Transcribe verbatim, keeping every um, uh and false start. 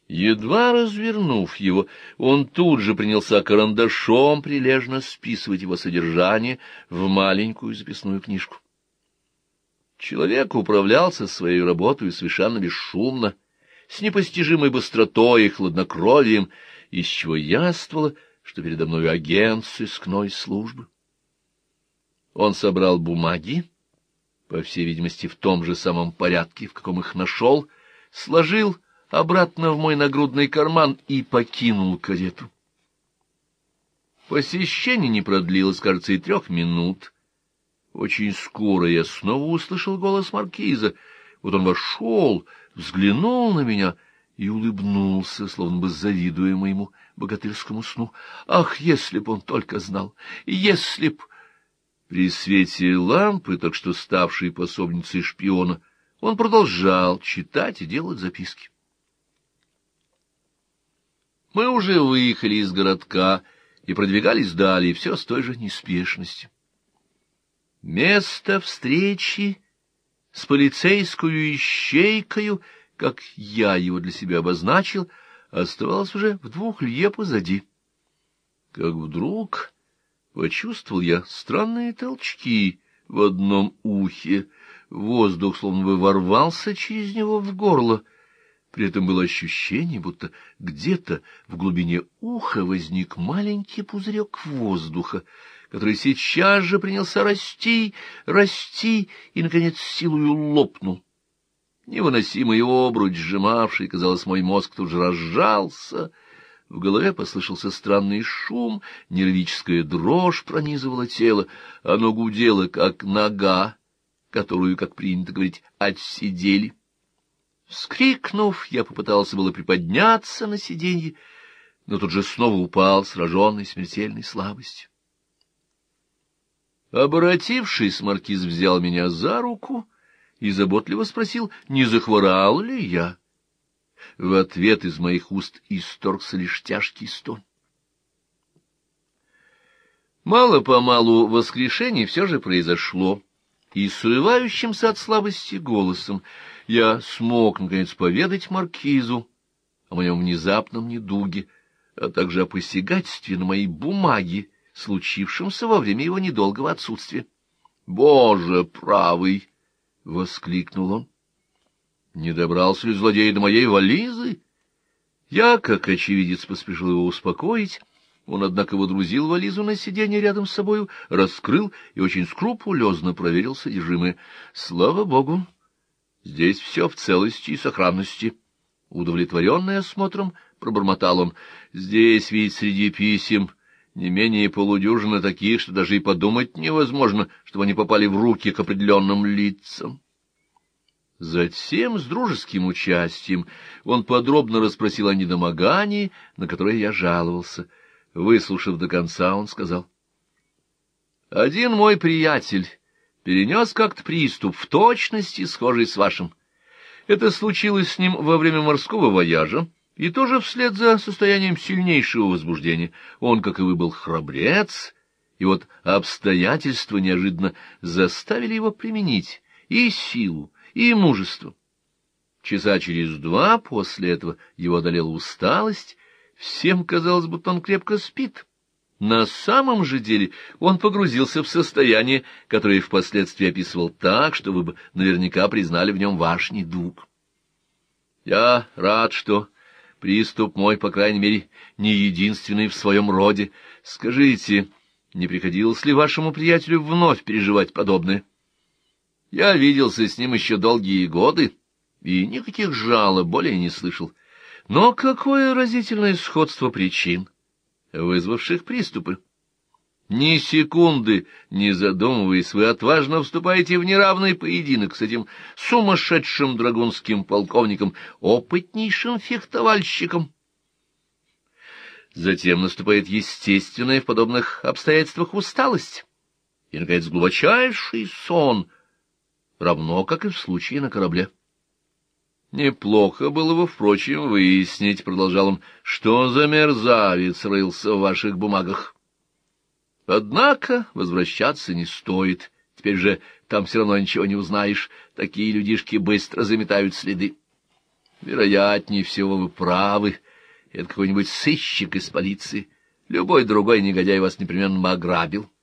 Едва развернув его, он тут же принялся карандашом прилежно списывать его содержание в маленькую записную книжку. Человек управлялся своей работой совершенно бесшумно, с непостижимой быстротой и хладнокровием, из чего яствовало, что передо мной агент сыскной службы. Он собрал бумаги, по всей видимости, в том же самом порядке, в каком их нашел, сложил обратно в мой нагрудный карман и покинул карету. Посещение не продлилось, кажется, и трех минут. Очень скоро я снова услышал голос маркиза. Вот он вошел, взглянул на меня и улыбнулся, словно бы завидуя моему богатырскому сну. Ах, если б он только знал! Если б... При свете лампы, так что ставшей пособницей шпиона, он продолжал читать и делать записки. Мы уже выехали из городка и продвигались далее, все с той же неспешностью. Место встречи с полицейскую ищейкою, как я его для себя обозначил, оставалось уже в двух лье позади. Как вдруг почувствовал я странные толчки в одном ухе, воздух словно бы ворвался через него в горло. При этом было ощущение, будто где-то в глубине уха возник маленький пузырек воздуха, который сейчас же принялся расти, расти и, наконец, силою лопнул. Невыносимый обруч, сжимавший, казалось, мой мозг тут же разжался. В голове послышался странный шум, нервическая дрожь пронизывала тело, оно гудело, как нога, которую, как принято говорить, отсидели. Вскрикнув, я попытался было приподняться на сиденье, но тут же снова упал, сраженный смертельной слабостью. Обратившись, маркиз взял меня за руку и заботливо спросил, не захворал ли я. В ответ из моих уст исторгся лишь тяжкий стон. Мало-помалу воскрешение все же произошло, и срывающимся от слабости голосом я смог, наконец, поведать маркизу о моем внезапном недуге, а также о посягательстве на мои бумаги, случившемся во время его недолгого отсутствия. — Боже правый! — воскликнул он. — Не добрался ли злодей до моей вализы? Я, как очевидец, поспешил его успокоить. Он, однако, водрузил вализу на сиденье рядом с собою, раскрыл и очень скрупулезно проверил содержимое. Слава богу, здесь все в целости и сохранности. Удовлетворенный осмотром, пробормотал он. Здесь ведь среди писем не менее полудюжины таких, что даже и подумать невозможно, чтобы они попали в руки к определенным лицам. Затем, с дружеским участием, он подробно расспросил о недомогании, на которое я жаловался. Выслушав до конца, он сказал: «Один мой приятель перенес как-то приступ в точности схожий с вашим. Это случилось с ним во время морского вояжа, и тоже вслед за состоянием сильнейшего возбуждения. Он, как и вы, был храбрец, и вот обстоятельства неожиданно заставили его применить и силу, и мужество. Часа через два после этого его одолела усталость, всем казалось, будто он крепко спит. На самом же деле он погрузился в состояние, которое впоследствии описывал так, что вы бы наверняка признали в нем ваш недуг. Я рад, что приступ мой, по крайней мере, не единственный в своем роде. Скажите, не приходилось ли вашему приятелю вновь переживать подобное? Я виделся с ним еще долгие годы, и никаких жалоб более не слышал. Но какое разительное сходство причин, вызвавших приступы! Ни секунды не задумываясь, вы отважно вступаете в неравный поединок с этим сумасшедшим драгунским полковником, опытнейшим фехтовальщиком. Затем наступает естественная в подобных обстоятельствах усталость и, наконец, глубочайший сон, равно как и в случае на корабле. Неплохо было бы, впрочем, выяснить, — продолжал он, — что за мерзавец рылся в ваших бумагах. Однако возвращаться не стоит, теперь же там все равно ничего не узнаешь, такие людишки быстро заметают следы. Вероятнее всего, вы правы. Это какой-нибудь сыщик из полиции. Любой другой негодяй вас непременно бы ограбил.